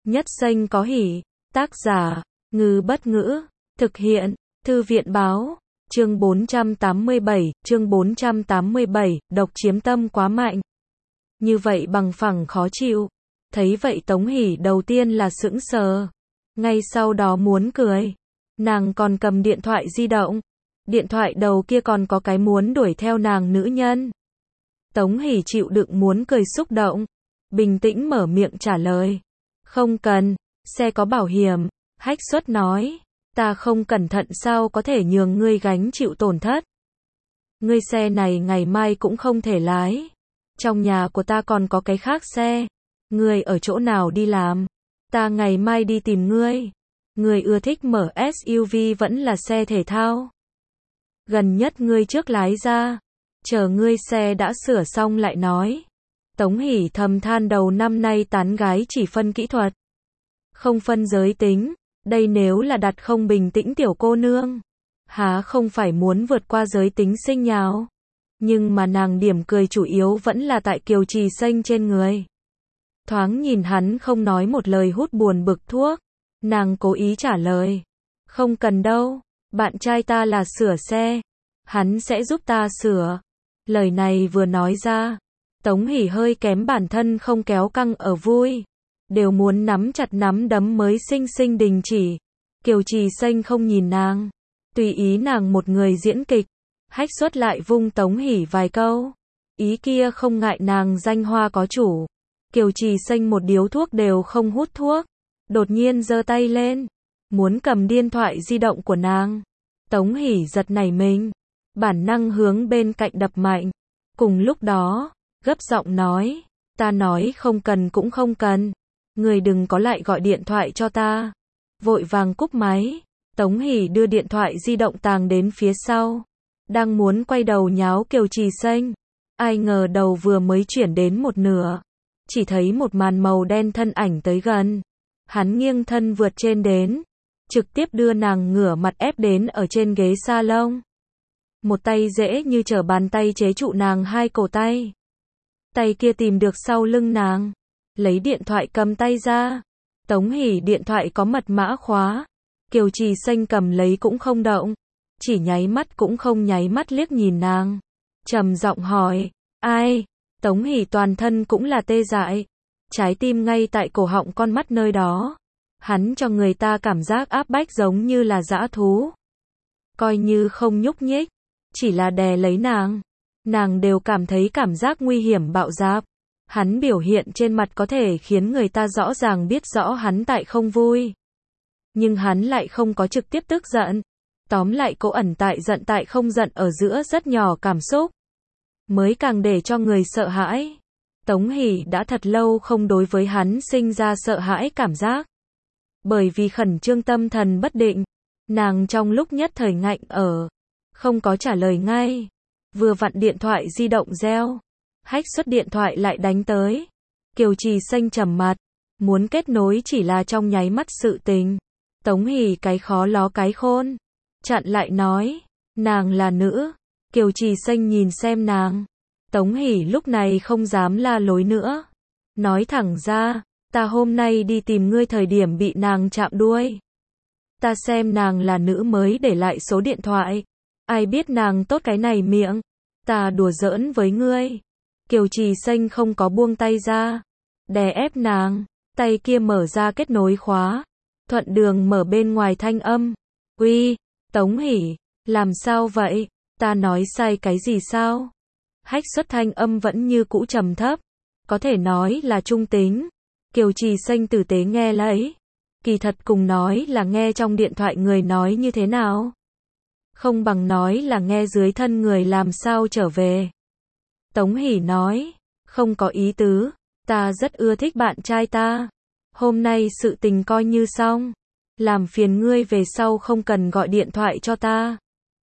Nhất xanh có hỉ. Tác giả, Ngư Bất Ngữ. Thực hiện, Thư viện Báo. Chương 487, độc chiếm tâm quá mạnh. Như vậy bằng phẳng khó chịu. Thấy vậy Tống Hỷ đầu tiên là sững sờ. Ngay sau đó muốn cười. Nàng còn cầm điện thoại di động. Điện thoại đầu kia còn có cái muốn đuổi theo nàng nữ nhân. Tống Hỷ chịu đựng muốn cười xúc động. Bình tĩnh mở miệng trả lời. Không cần, xe có bảo hiểm. Hách Xuất nói. Ta không cẩn thận sao có thể nhường ngươi gánh chịu tổn thất. Ngươi xe này ngày mai cũng không thể lái. Trong nhà của ta còn có cái khác xe. Ngươi ở chỗ nào đi làm? Ta ngày mai đi tìm ngươi. Ngươi ưa thích mở SUV vẫn là xe thể thao? Gần nhất ngươi trước lái ra. Chờ ngươi xe đã sửa xong lại nói. Tống Hỷ thầm than đầu năm nay tán gái chỉ phân kỹ thuật. Không phân giới tính. Đây nếu là đặt không bình tĩnh tiểu cô nương. Há không phải muốn vượt qua giới tính sinh nhào. Nhưng mà nàng điểm cười chủ yếu vẫn là tại Kiều Trì Xanh trên người. Thoáng nhìn hắn không nói một lời hút buồn bực thuốc. Nàng cố ý trả lời. Không cần đâu. Bạn trai ta là sửa xe. Hắn sẽ giúp ta sửa. Lời này vừa nói ra. Tống Hỷ hơi kém bản thân không kéo căng ở vui. Đều muốn nắm chặt nắm đấm mới xinh xinh đình chỉ. Kiều Trì Xanh không nhìn nàng. Tùy ý nàng một người diễn kịch. Hách Xuất lại vung Tống Hỷ vài câu. Ý kia không ngại nàng danh hoa có chủ. Kiều Trì Xanh một điếu thuốc đều không hút thuốc. Đột nhiên giơ tay lên. Muốn cầm điện thoại di động của nàng. Tống Hỷ giật nảy mình. Bản năng hướng bên cạnh đập mạnh. Cùng lúc đó, gấp giọng nói. Ta nói không cần cũng không cần. Người đừng có lại gọi điện thoại cho ta. Vội vàng cúp máy. Tống Hỷ đưa điện thoại di động tàng đến phía sau. Đang muốn quay đầu nháo Kiều Trì Xanh. Ai ngờ đầu vừa mới chuyển đến một nửa. Chỉ thấy một màn màu đen thân ảnh tới gần. Hắn nghiêng thân vượt trên đến. Trực tiếp đưa nàng ngửa mặt ép đến ở trên ghế salon. Một tay dễ như trở bàn tay chế trụ nàng hai cổ tay. Tay kia tìm được sau lưng nàng. Lấy điện thoại cầm tay ra. Tống Hỷ điện thoại có mật mã khóa. Kiều Trì Xanh cầm lấy cũng không động. Chỉ nháy mắt cũng không nháy mắt liếc nhìn nàng. Trầm giọng hỏi. Ai? Tống Hỷ toàn thân cũng là tê dại. Trái tim ngay tại cổ họng con mắt nơi đó. Hắn cho người ta cảm giác áp bách giống như là dã thú. Coi như không nhúc nhích. Chỉ là đè lấy nàng. Nàng đều cảm thấy cảm giác nguy hiểm bạo dạp. Hắn biểu hiện trên mặt có thể khiến người ta rõ ràng biết rõ hắn tại không vui. Nhưng hắn lại không có trực tiếp tức giận. Tóm lại cô ẩn tại giận tại không giận ở giữa rất nhỏ cảm xúc. Mới càng để cho người sợ hãi. Tống Hỷ đã thật lâu không đối với hắn sinh ra sợ hãi cảm giác. Bởi vì khẩn trương tâm thần bất định. Nàng trong lúc nhất thời ngạnh ở. Không có trả lời ngay. Vừa vặn điện thoại di động reo. Hách Xuất điện thoại lại đánh tới. Kiều Trì Xanh trầm mặt. Muốn kết nối chỉ là trong nháy mắt sự tình. Tống Hỷ cái khó ló cái khôn. Chặn lại nói. Nàng là nữ. Kiều Trì Xanh nhìn xem nàng. Tống Hỷ lúc này không dám la lối nữa. Nói thẳng ra. Ta hôm nay đi tìm ngươi thời điểm bị nàng chạm đuôi. Ta xem nàng là nữ mới để lại số điện thoại. Ai biết nàng tốt cái này miệng. Ta đùa giỡn với ngươi. Kiều Trì Xanh không có buông tay ra. Đè ép nàng. Tay kia mở ra kết nối khóa. Thuận đường mở bên ngoài thanh âm. Uy, Tống Hỷ, làm sao vậy? Ta nói sai cái gì sao? Hách Xuất thanh âm vẫn như cũ trầm thấp. Có thể nói là trung tính. Kiều Trì Xanh tử tế nghe lấy. Kỳ thật cùng nói là nghe trong điện thoại người nói như thế nào. Không bằng nói là nghe dưới thân người làm sao trở về. Tống Hỷ nói. Không có ý tứ. Ta rất ưa thích bạn trai ta. Hôm nay sự tình coi như xong. Làm phiền ngươi về sau không cần gọi điện thoại cho ta.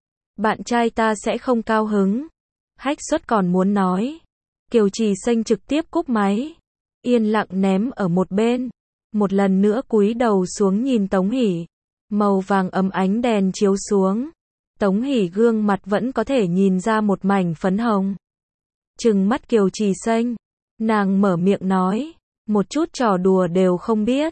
Bạn trai ta sẽ không cao hứng. Hách Xuất còn muốn nói. Kiều Trì Xanh trực tiếp cúp máy. Yên lặng ném ở một bên. Một lần nữa cúi đầu xuống nhìn Tống Hỷ. Màu vàng ấm ánh đèn chiếu xuống. Tống Hỷ gương mặt vẫn có thể nhìn ra một mảnh phấn hồng. Trừng mắt Kiều Trì Xanh. Nàng mở miệng nói. Một chút trò đùa đều không biết.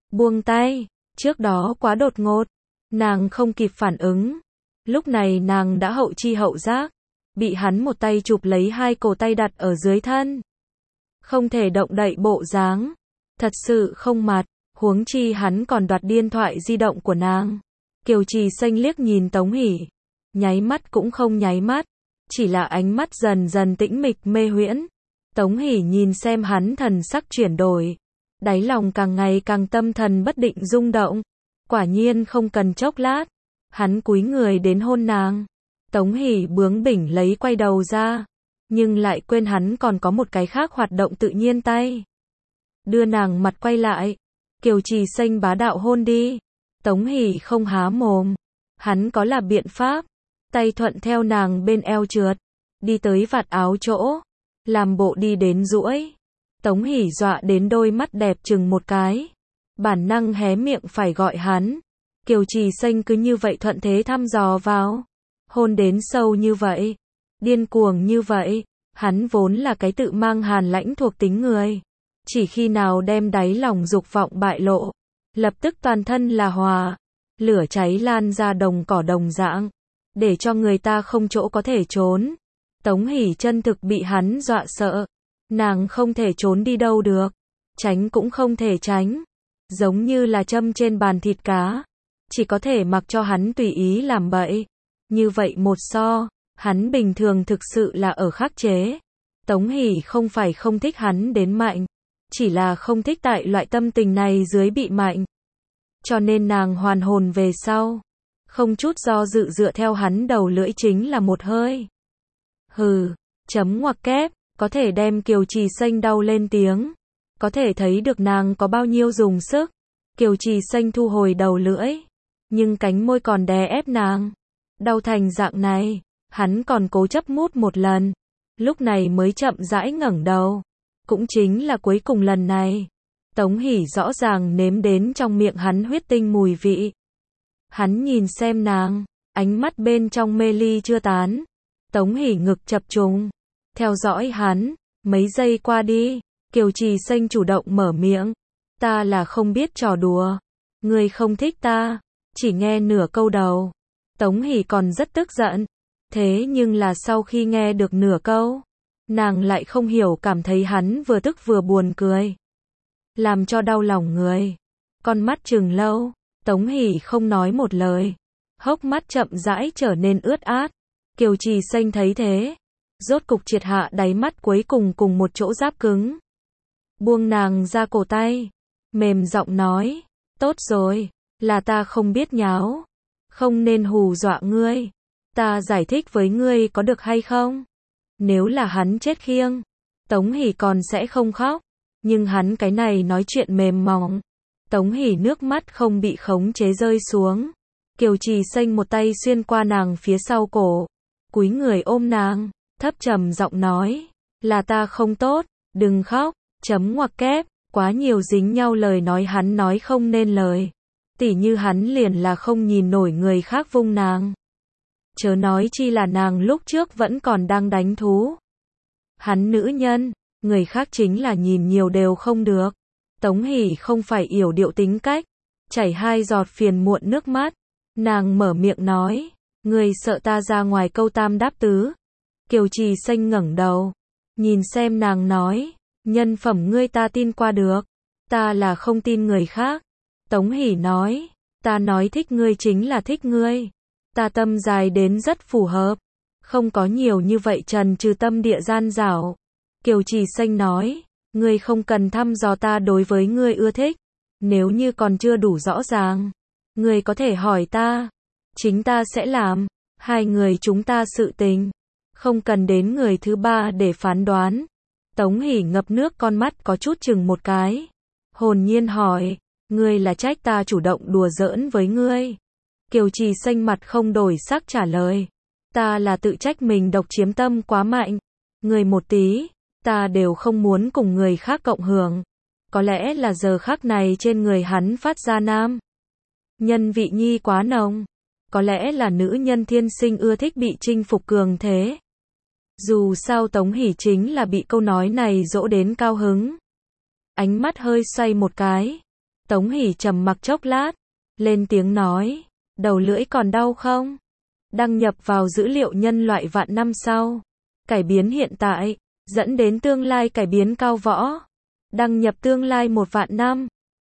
buông tay, trước đó quá đột ngột, nàng không kịp phản ứng. Lúc này nàng đã hậu chi hậu giác, bị hắn một tay chụp lấy hai cổ tay đặt ở dưới thân. Không thể động đậy bộ dáng, thật sự không mặt, huống chi hắn còn đoạt điện thoại di động của nàng. Kiều Trì Xanh liếc nhìn Tống Hỷ, nháy mắt cũng không nháy mắt, chỉ là ánh mắt dần dần tĩnh mịch mê huyễn. Tống Hỷ nhìn xem hắn thần sắc chuyển đổi, đáy lòng càng ngày càng tâm thần bất định rung động. Quả nhiên không cần chốc lát, hắn cúi người đến hôn nàng. Tống Hỷ bướng bỉnh lấy quay đầu ra, nhưng lại quên hắn còn có một cái khác hoạt động tự nhiên tay. Đưa nàng mặt quay lại, Kiều Trì Xanh bá đạo hôn đi. Tống Hỷ không há mồm, hắn có là biện pháp, tay thuận theo nàng bên eo trượt, đi tới vạt áo chỗ, làm bộ đi đến duỗi. Tống Hỷ dọa đến đôi mắt đẹp chừng một cái, bản năng hé miệng phải gọi hắn. Kiều Trì Xanh cứ như vậy thuận thế thăm dò vào, hôn đến sâu như vậy, điên cuồng như vậy. Hắn vốn là cái tự mang hàn lãnh thuộc tính người, chỉ khi nào đem đáy lòng dục vọng bại lộ, lập tức toàn thân là hỏa, lửa cháy lan ra đồng cỏ đồng dạng, để cho người ta không chỗ có thể trốn. Tống Hỷ chân thực bị hắn dọa sợ, nàng không thể trốn đi đâu được, tránh cũng không thể tránh, giống như là châm trên bàn thịt cá, chỉ có thể mặc cho hắn tùy ý làm bậy. Như vậy một so, hắn bình thường thực sự là ở khắc chế. Tống Hỷ không phải không thích hắn đến mạnh, chỉ là không thích tại loại tâm tình này dưới bị mạnh. Cho nên nàng hoàn hồn về sau, không chút do dự dựa theo hắn đầu lưỡi chính là một hơi. Hừ, chấm ngoặc kép, có thể đem Kiều Trì Xanh đau lên tiếng, có thể thấy được nàng có bao nhiêu dùng sức. Kiều Trì Xanh thu hồi đầu lưỡi, nhưng cánh môi còn đè ép nàng. Đau thành dạng này, hắn còn cố chấp mút một lần, lúc này mới chậm rãi ngẩng đầu. Cũng chính là cuối cùng lần này, Tống Hỷ rõ ràng nếm đến trong miệng hắn huyết tinh mùi vị. Hắn nhìn xem nàng, ánh mắt bên trong mê ly chưa tán. Tống Hỷ ngực chập trùng, theo dõi hắn. Mấy giây qua đi, Kiều Trì Xanh chủ động mở miệng. Ta là không biết trò đùa, ngươi không thích ta, chỉ nghe nửa câu đầu. Tống Hỷ còn rất tức giận, thế nhưng là sau khi nghe được nửa câu, nàng lại không hiểu cảm thấy hắn vừa tức vừa buồn cười, làm cho đau lòng người. Con mắt trừng lâu, Tống Hỷ không nói một lời, hốc mắt chậm rãi trở nên ướt át. Kiều Trì Xanh thấy thế, rốt cục triệt hạ đáy mắt cuối cùng cùng một chỗ giáp cứng. Buông nàng ra cổ tay, mềm giọng nói, tốt rồi, là ta không biết nháo, không nên hù dọa ngươi. Ta giải thích với ngươi có được hay không? Nếu là hắn chết khiêng, Tống Hỷ còn sẽ không khóc, nhưng hắn cái này nói chuyện mềm mỏng. Tống Hỷ nước mắt không bị khống chế rơi xuống. Kiều Trì Xanh một tay xuyên qua nàng phía sau cổ, cúi người ôm nàng, thấp trầm giọng nói, là ta không tốt, đừng khóc, chấm ngoặc kép, quá nhiều dính nhau lời nói hắn nói không nên lời. Tỉ như hắn liền là không nhìn nổi người khác vung nàng. Chớ nói chi là nàng lúc trước vẫn còn đang đánh thú. Hắn nữ nhân, người khác chính là nhìn nhiều đều không được. Tống Hỷ không phải yểu điệu tính cách, chảy hai giọt phiền muộn nước mắt. Nàng mở miệng nói, ngươi sợ ta ra ngoài câu tam đáp tứ. Kiều Trì Xanh ngẩng đầu, nhìn xem nàng nói, nhân phẩm ngươi ta tin qua được, ta là không tin người khác. Tống Hỷ nói, ta nói thích ngươi chính là thích ngươi. Ta tâm dài đến rất phù hợp, không có nhiều như vậy trần trừ tâm địa gian dảo. Kiều Trì Xanh nói, ngươi không cần thăm dò ta đối với ngươi ưa thích, nếu như còn chưa đủ rõ ràng, ngươi có thể hỏi ta, chính ta sẽ làm, hai người chúng ta sự tình, không cần đến người thứ ba để phán đoán. Tống Hỷ ngập nước con mắt có chút chừng một cái, hồn nhiên hỏi, ngươi là trách ta chủ động đùa giỡn với ngươi? Kiều Trì Xanh mặt không đổi sắc trả lời, ta là tự trách mình độc chiếm tâm quá mạnh, người một tí, ta đều không muốn cùng người khác cộng hưởng. Có lẽ là giờ khắc này trên người hắn phát ra nam nhân vị nhi quá nồng, có lẽ là nữ nhân thiên sinh ưa thích bị chinh phục cường thế. Dù sao Tống Hỷ chính là bị câu nói này dỗ đến cao hứng. Ánh mắt hơi xoay một cái, Tống Hỷ trầm mặc chốc lát, lên tiếng nói, đầu lưỡi còn đau không? Đăng nhập vào dữ liệu nhân loại vạn năm sau. Cải biến hiện tại, dẫn đến tương lai cải biến cao võ. Đăng nhập tương lai 1 vạn năm.